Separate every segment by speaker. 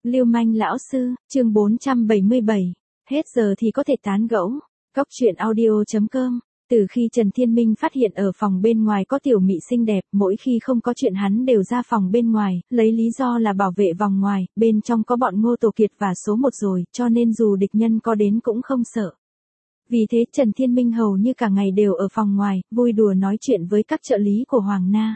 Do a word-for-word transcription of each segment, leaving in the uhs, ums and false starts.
Speaker 1: Lưu manh lão sư, chương bốn trăm bảy mươi bảy. Hết giờ thì có thể tán gẫu. Cóc truyện audio chấm com. Từ khi Trần Thiên Minh phát hiện ở phòng bên ngoài có tiểu mị xinh đẹp, mỗi khi không có chuyện hắn đều ra phòng bên ngoài, lấy lý do là bảo vệ vòng ngoài, bên trong có bọn Ngô Tổ Kiệt và số một rồi, cho nên dù địch nhân có đến cũng không sợ. Vì thế Trần Thiên Minh hầu như cả ngày đều ở phòng ngoài, vui đùa nói chuyện với các trợ lý của Hoàng Na.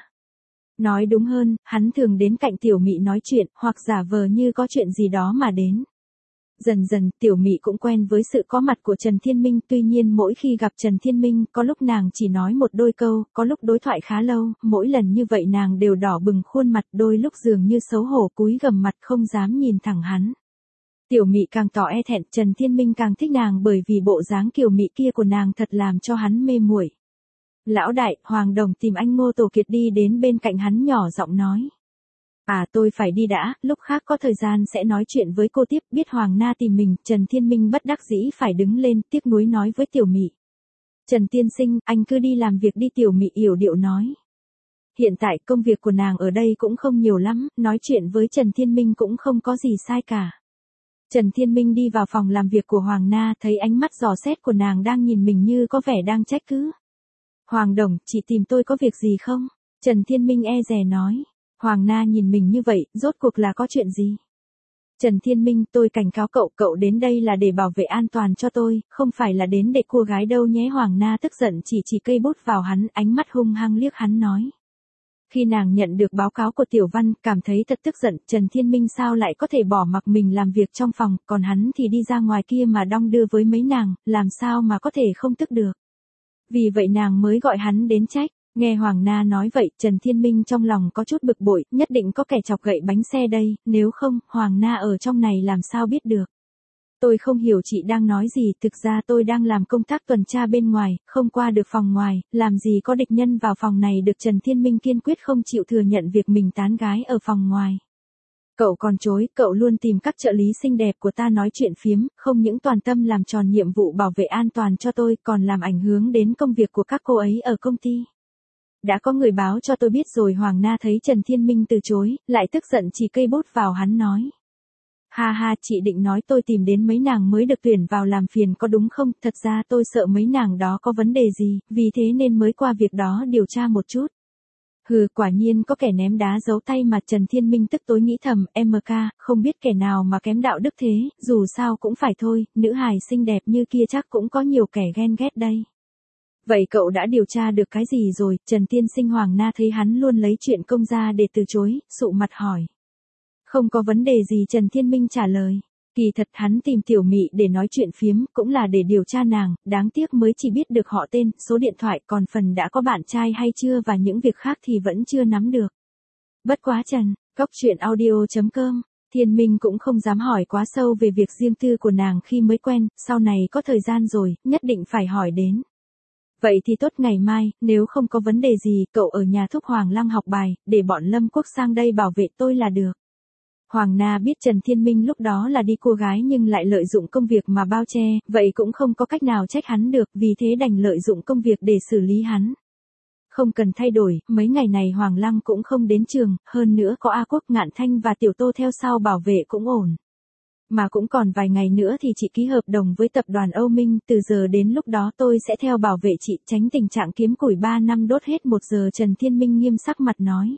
Speaker 1: Nói đúng hơn, hắn thường đến cạnh tiểu mị nói chuyện, hoặc giả vờ như có chuyện gì đó mà đến. Dần dần, tiểu mị cũng quen với sự có mặt của Trần Thiên Minh, tuy nhiên mỗi khi gặp Trần Thiên Minh, có lúc nàng chỉ nói một đôi câu, có lúc đối thoại khá lâu, mỗi lần như vậy nàng đều đỏ bừng khuôn mặt, đôi lúc dường như xấu hổ cúi gằm mặt không dám nhìn thẳng hắn. Tiểu mị càng tỏ e thẹn, Trần Thiên Minh càng thích nàng bởi vì bộ dáng kiều mị kia của nàng thật làm cho hắn mê muội. Lão đại, Hoàng Đồng tìm anh Ngô Tổ Kiệt đi đến bên cạnh hắn nhỏ giọng nói. À tôi phải đi đã, lúc khác có thời gian sẽ nói chuyện với cô tiếp. Biết Hoàng Na tìm mình, Trần Thiên Minh bất đắc dĩ phải đứng lên, tiếc nuối nói với tiểu mị. Trần tiên sinh, anh cứ đi làm việc đi, tiểu mị yểu điệu nói. Hiện tại công việc của nàng ở đây cũng không nhiều lắm, nói chuyện với Trần Thiên Minh cũng không có gì sai cả. Trần Thiên Minh đi vào phòng làm việc của Hoàng Na, thấy ánh mắt dò xét của nàng đang nhìn mình như có vẻ đang trách cứ. Hoàng Đồng, chị tìm tôi có việc gì không? Trần Thiên Minh e dè nói. Hoàng Na nhìn mình như vậy, rốt cuộc là có chuyện gì? Trần Thiên Minh, tôi cảnh cáo cậu, cậu đến đây là để bảo vệ an toàn cho tôi, không phải là đến để cua gái đâu nhé. Hoàng Na tức giận chỉ chỉ cây bút vào hắn, ánh mắt hung hăng liếc hắn nói. Khi nàng nhận được báo cáo của Tiểu Văn, cảm thấy thật tức giận, Trần Thiên Minh sao lại có thể bỏ mặc mình làm việc trong phòng, còn hắn thì đi ra ngoài kia mà đong đưa với mấy nàng, làm sao mà có thể không tức được. Vì vậy nàng mới gọi hắn đến trách. Nghe Hoàng Na nói vậy, Trần Thiên Minh trong lòng có chút bực bội, nhất định có kẻ chọc gậy bánh xe đây, nếu không, Hoàng Na ở trong này làm sao biết được. Tôi không hiểu chị đang nói gì, thực ra tôi đang làm công tác tuần tra bên ngoài, không qua được phòng ngoài, làm gì có địch nhân vào phòng này được. Trần Thiên Minh kiên quyết không chịu thừa nhận việc mình tán gái ở phòng ngoài. Cậu còn chối, cậu luôn tìm các trợ lý xinh đẹp của ta nói chuyện phiếm, không những toàn tâm làm tròn nhiệm vụ bảo vệ an toàn cho tôi, còn làm ảnh hưởng đến công việc của các cô ấy ở công ty. Đã có người báo cho tôi biết rồi. Hoàng Na thấy Trần Thiên Minh từ chối, lại tức giận chỉ cây bút vào hắn nói. Ha ha, chị định nói tôi tìm đến mấy nàng mới được tuyển vào làm phiền có đúng không? Thật ra tôi sợ mấy nàng đó có vấn đề gì, vì thế nên mới qua việc đó điều tra một chút. Hừ, quả nhiên có kẻ ném đá giấu tay mà. Trần Thiên Minh tức tối nghĩ thầm, em ca, không biết kẻ nào mà kém đạo đức thế, dù sao cũng phải thôi, nữ hài xinh đẹp như kia chắc cũng có nhiều kẻ ghen ghét đây. Vậy cậu đã điều tra được cái gì rồi? Trần tiên sinh. Hoàng Na thấy hắn luôn lấy chuyện công ra để từ chối, sụ mặt hỏi. Không có vấn đề gì, Trần Thiên Minh trả lời. Kỳ thật hắn tìm tiểu mị để nói chuyện phiếm, cũng là để điều tra nàng, đáng tiếc mới chỉ biết được họ tên, số điện thoại, còn phần đã có bạn trai hay chưa và những việc khác thì vẫn chưa nắm được. Bất quá Trần, cóc truyện audio chấm com. Thiên Minh cũng không dám hỏi quá sâu về việc riêng tư của nàng khi mới quen, sau này có thời gian rồi, nhất định phải hỏi đến. Vậy thì tốt, ngày mai, nếu không có vấn đề gì, cậu ở nhà thúc Hoàng Lăng học bài, để bọn Lâm Quốc sang đây bảo vệ tôi là được. Hoàng Na biết Trần Thiên Minh lúc đó là đi cua gái nhưng lại lợi dụng công việc mà bao che, vậy cũng không có cách nào trách hắn được, vì thế đành lợi dụng công việc để xử lý hắn. Không cần thay đổi, mấy ngày này Hoàng Lăng cũng không đến trường, hơn nữa có A Quốc, Ngạn Thanh và Tiểu Tô theo sau bảo vệ cũng ổn. Mà cũng còn vài ngày nữa thì chị ký hợp đồng với tập đoàn Âu Minh, từ giờ đến lúc đó tôi sẽ theo bảo vệ chị, tránh tình trạng kiếm củi ba năm đốt hết một giờ. Trần Thiên Minh nghiêm sắc mặt nói.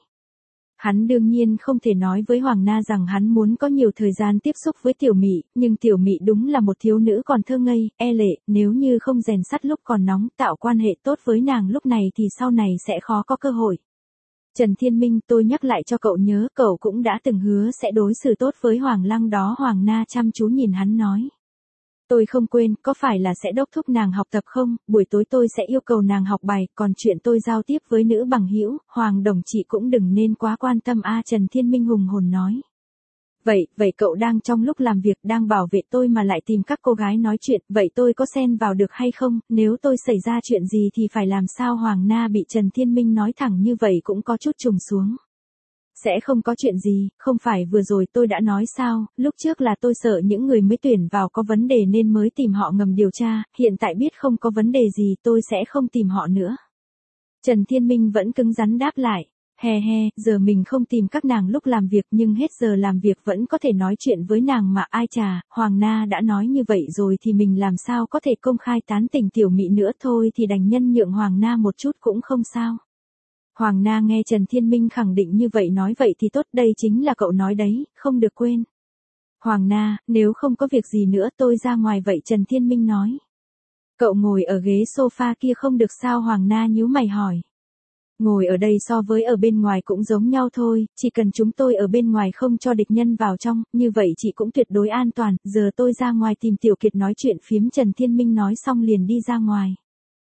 Speaker 1: Hắn đương nhiên không thể nói với Hoàng Na rằng hắn muốn có nhiều thời gian tiếp xúc với tiểu mị, nhưng tiểu mị đúng là một thiếu nữ còn thơ ngây, e lệ, nếu như không rèn sắt lúc còn nóng, tạo quan hệ tốt với nàng lúc này thì sau này sẽ khó có cơ hội. Trần Thiên Minh, tôi nhắc lại cho cậu nhớ, cậu cũng đã từng hứa sẽ đối xử tốt với Hoàng Lăng đó. Hoàng Na chăm chú nhìn hắn nói. Tôi không quên, có phải là sẽ đốc thúc nàng học tập không? Buổi tối tôi sẽ yêu cầu nàng học bài, còn chuyện tôi giao tiếp với nữ bằng hữu, Hoàng Đồng chị cũng đừng nên quá quan tâm a. Trần Thiên Minh hùng hồn nói. Vậy, vậy cậu đang trong lúc làm việc, đang bảo vệ tôi mà lại tìm các cô gái nói chuyện, vậy tôi có xen vào được hay không? Nếu tôi xảy ra chuyện gì thì phải làm sao? Hoàng Na bị Trần Thiên Minh nói thẳng như vậy cũng có chút trùng xuống. Sẽ không có chuyện gì, không phải vừa rồi tôi đã nói sao, lúc trước là tôi sợ những người mới tuyển vào có vấn đề nên mới tìm họ ngầm điều tra, hiện tại biết không có vấn đề gì tôi sẽ không tìm họ nữa. Trần Thiên Minh vẫn cứng rắn đáp lại. He he, giờ mình không tìm các nàng lúc làm việc nhưng hết giờ làm việc vẫn có thể nói chuyện với nàng mà ai chà, Hoàng Na đã nói như vậy rồi thì mình làm sao có thể công khai tán tỉnh Tiểu Mị nữa, thôi thì đành nhân nhượng Hoàng Na một chút cũng không sao. Hoàng Na nghe Trần Thiên Minh khẳng định như vậy nói vậy thì tốt, đây chính là cậu nói đấy, không được quên. Hoàng Na, nếu không có việc gì nữa tôi ra ngoài vậy, Trần Thiên Minh nói. Cậu ngồi ở ghế sofa kia không được sao? Hoàng Na nhíu mày hỏi. Ngồi ở đây so với ở bên ngoài cũng giống nhau thôi, chỉ cần chúng tôi ở bên ngoài không cho địch nhân vào trong, như vậy chị cũng tuyệt đối an toàn, giờ tôi ra ngoài tìm Tiểu Kiệt nói chuyện phiếm. Trần Thiên Minh nói xong liền đi ra ngoài.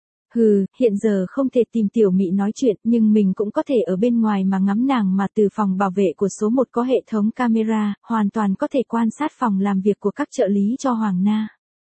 Speaker 1: Hừ, hiện giờ không thể tìm Tiểu Mị nói chuyện, nhưng mình cũng có thể ở bên ngoài mà ngắm nàng, mà từ phòng bảo vệ của số một có hệ thống camera, hoàn toàn có thể quan sát phòng làm việc của các trợ lý cho Hoàng Na.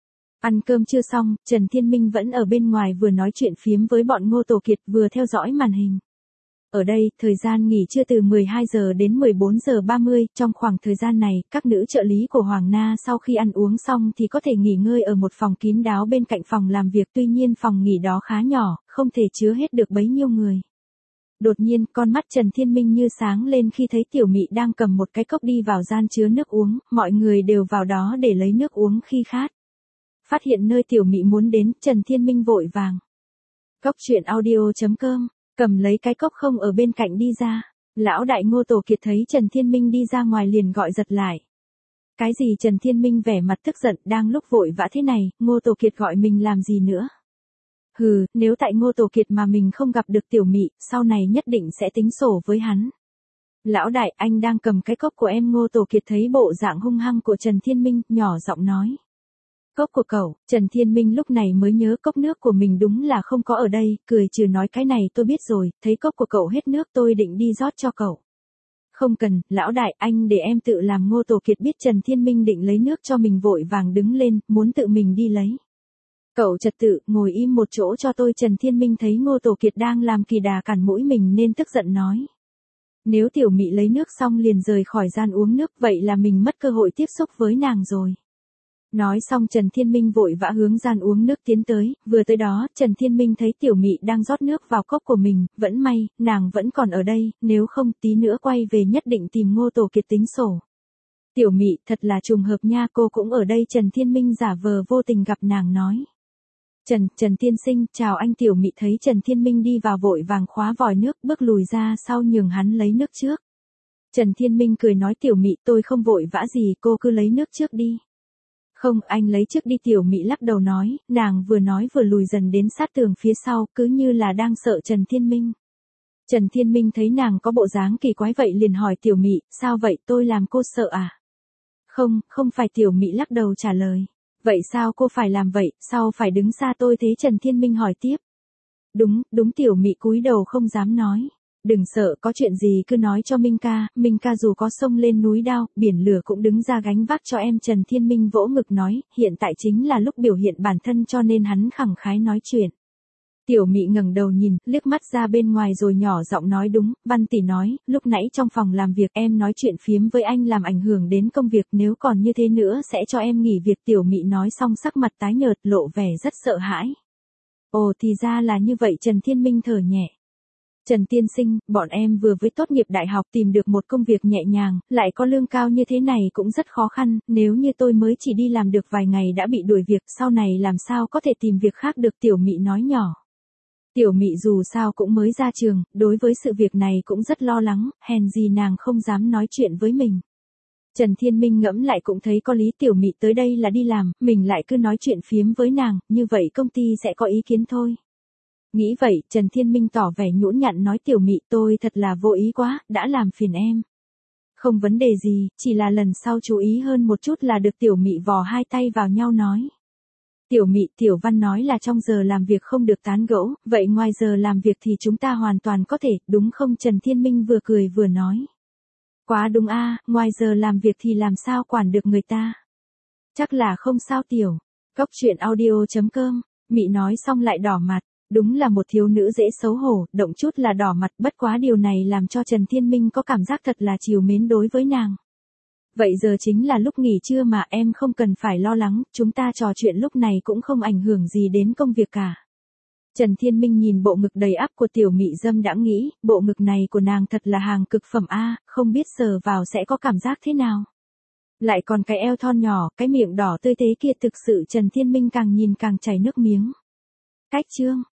Speaker 1: Ăn cơm chưa xong, Trần Thiên Minh vẫn ở bên ngoài vừa nói chuyện phiếm với bọn Ngô Tổ Kiệt vừa theo dõi màn hình. Ở đây, thời gian nghỉ trưa từ mười hai giờ đến mười bốn giờ ba mươi, trong khoảng thời gian này, các nữ trợ lý của Hoàng Na sau khi ăn uống xong thì có thể nghỉ ngơi ở một phòng kín đáo bên cạnh phòng làm việc, tuy nhiên phòng nghỉ đó khá nhỏ, không thể chứa hết được bấy nhiêu người. Đột nhiên, con mắt Trần Thiên Minh như sáng lên khi thấy Tiểu Mị đang cầm một cái cốc đi vào gian chứa nước uống, mọi người đều vào đó để lấy nước uống khi khát. Phát hiện nơi Tiểu Mị muốn đến, Trần Thiên Minh vội vàng. Cốc truyện audio chấm com, cầm lấy cái cốc không ở bên cạnh đi ra. Lão đại Ngô Tổ Kiệt thấy Trần Thiên Minh đi ra ngoài liền gọi giật lại. Cái gì? Trần Thiên Minh vẻ mặt tức giận, đang lúc vội vã thế này, Ngô Tổ Kiệt gọi mình làm gì nữa? Hừ, nếu tại Ngô Tổ Kiệt mà mình không gặp được Tiểu Mị, sau này nhất định sẽ tính sổ với hắn. Lão đại, anh đang cầm cái cốc của em. Ngô Tổ Kiệt thấy bộ dạng hung hăng của Trần Thiên Minh, nhỏ giọng nói. Cốc của cậu. Trần Thiên Minh lúc này mới nhớ cốc nước của mình đúng là không có ở đây, cười trừ nói cái này tôi biết rồi, thấy cốc của cậu hết nước tôi định đi rót cho cậu. Không cần, lão đại, anh để em tự làm. Ngô Tổ Kiệt biết Trần Thiên Minh định lấy nước cho mình vội vàng đứng lên, muốn tự mình đi lấy. Cậu trật tự, ngồi im một chỗ cho tôi. Trần Thiên Minh thấy Ngô Tổ Kiệt đang làm kỳ đà cản mũi mình nên tức giận nói. Nếu Tiểu Mị lấy nước xong liền rời khỏi gian uống nước, vậy là mình mất cơ hội tiếp xúc với nàng rồi. Nói xong Trần Thiên Minh vội vã hướng gian uống nước tiến tới, vừa tới đó, Trần Thiên Minh thấy Tiểu Mị đang rót nước vào cốc của mình, vẫn may, nàng vẫn còn ở đây, nếu không tí nữa quay về nhất định tìm Ngô Tổ Kiệt tính sổ. Tiểu Mị, thật là trùng hợp nha, cô cũng ở đây. Trần Thiên Minh giả vờ vô tình gặp nàng nói. Trần, Trần tiên sinh, chào anh. Tiểu Mị thấy Trần Thiên Minh đi vào vội vàng khóa vòi nước, bước lùi ra sau nhường hắn lấy nước trước. Trần Thiên Minh cười nói Tiểu Mị, tôi không vội vã gì, cô cứ lấy nước trước đi. Không, anh lấy trước đi. Tiểu Mị lắc đầu nói, nàng vừa nói vừa lùi dần đến sát tường phía sau, cứ như là đang sợ Trần Thiên Minh. Trần Thiên Minh thấy nàng có bộ dáng kỳ quái vậy liền hỏi Tiểu Mị, sao vậy, tôi làm cô sợ à? Không, không phải. Tiểu Mị lắc đầu trả lời. Vậy sao cô phải làm vậy, sao phải đứng xa tôi thế? Trần Thiên Minh hỏi tiếp. Đúng, đúng. Tiểu Mị cúi đầu không dám nói. Đừng sợ, có chuyện gì cứ nói cho Minh ca, Minh ca dù có sông lên núi đao, biển lửa cũng đứng ra gánh vác cho em. Trần Thiên Minh vỗ ngực nói, hiện tại chính là lúc biểu hiện bản thân cho nên hắn khẳng khái nói chuyện. Tiểu Mị ngẩng đầu nhìn, liếc mắt ra bên ngoài rồi nhỏ giọng nói đúng, Văn tỷ nói, lúc nãy trong phòng làm việc em nói chuyện phiếm với anh làm ảnh hưởng đến công việc, nếu còn như thế nữa sẽ cho em nghỉ việc. Tiểu Mị nói xong sắc mặt tái nhợt lộ vẻ rất sợ hãi. Ồ thì ra là như vậy. Trần Thiên Minh thở nhẹ. Trần tiên sinh, bọn em vừa mới tốt nghiệp đại học tìm được một công việc nhẹ nhàng, lại có lương cao như thế này cũng rất khó khăn, nếu như tôi mới chỉ đi làm được vài ngày đã bị đuổi việc, sau này làm sao có thể tìm việc khác được. Tiểu Mị nói nhỏ. Tiểu Mị dù sao cũng mới ra trường, đối với sự việc này cũng rất lo lắng, hèn gì nàng không dám nói chuyện với mình. Trần Thiên Minh ngẫm lại cũng thấy có lý. Tiểu Mị tới đây là đi làm, mình lại cứ nói chuyện phiếm với nàng, như vậy công ty sẽ có ý kiến thôi. Nghĩ vậy, Trần Thiên Minh tỏ vẻ nhũn nhặn nói Tiểu Mị, tôi thật là vô ý quá, đã làm phiền em. Không vấn đề gì, chỉ là lần sau chú ý hơn một chút là được. Tiểu Mị vò hai tay vào nhau nói. Tiểu Mị, Tiểu Văn nói là trong giờ làm việc không được tán gẫu, vậy ngoài giờ làm việc thì chúng ta hoàn toàn có thể, đúng không? Trần Thiên Minh vừa cười vừa nói. Quá đúng a, ngoài giờ làm việc thì làm sao quản được người ta. Chắc là không sao Tiểu. Cốc truyện audio chấm com, Mị nói xong lại đỏ mặt. Đúng là một thiếu nữ dễ xấu hổ, động chút là đỏ mặt, bất quá điều này làm cho Trần Thiên Minh có cảm giác thật là trìu mến đối với nàng. Vậy giờ chính là lúc nghỉ trưa mà, em không cần phải lo lắng, chúng ta trò chuyện lúc này cũng không ảnh hưởng gì đến công việc cả. Trần Thiên Minh nhìn bộ ngực đầy ắp của tiểu mị dâm đã nghĩ, bộ ngực này của nàng thật là hàng cực phẩm a, không biết sờ vào sẽ có cảm giác thế nào. Lại còn cái eo thon nhỏ, cái miệng đỏ tươi tế kia thực sự Trần Thiên Minh càng nhìn càng chảy nước miếng. Cách chương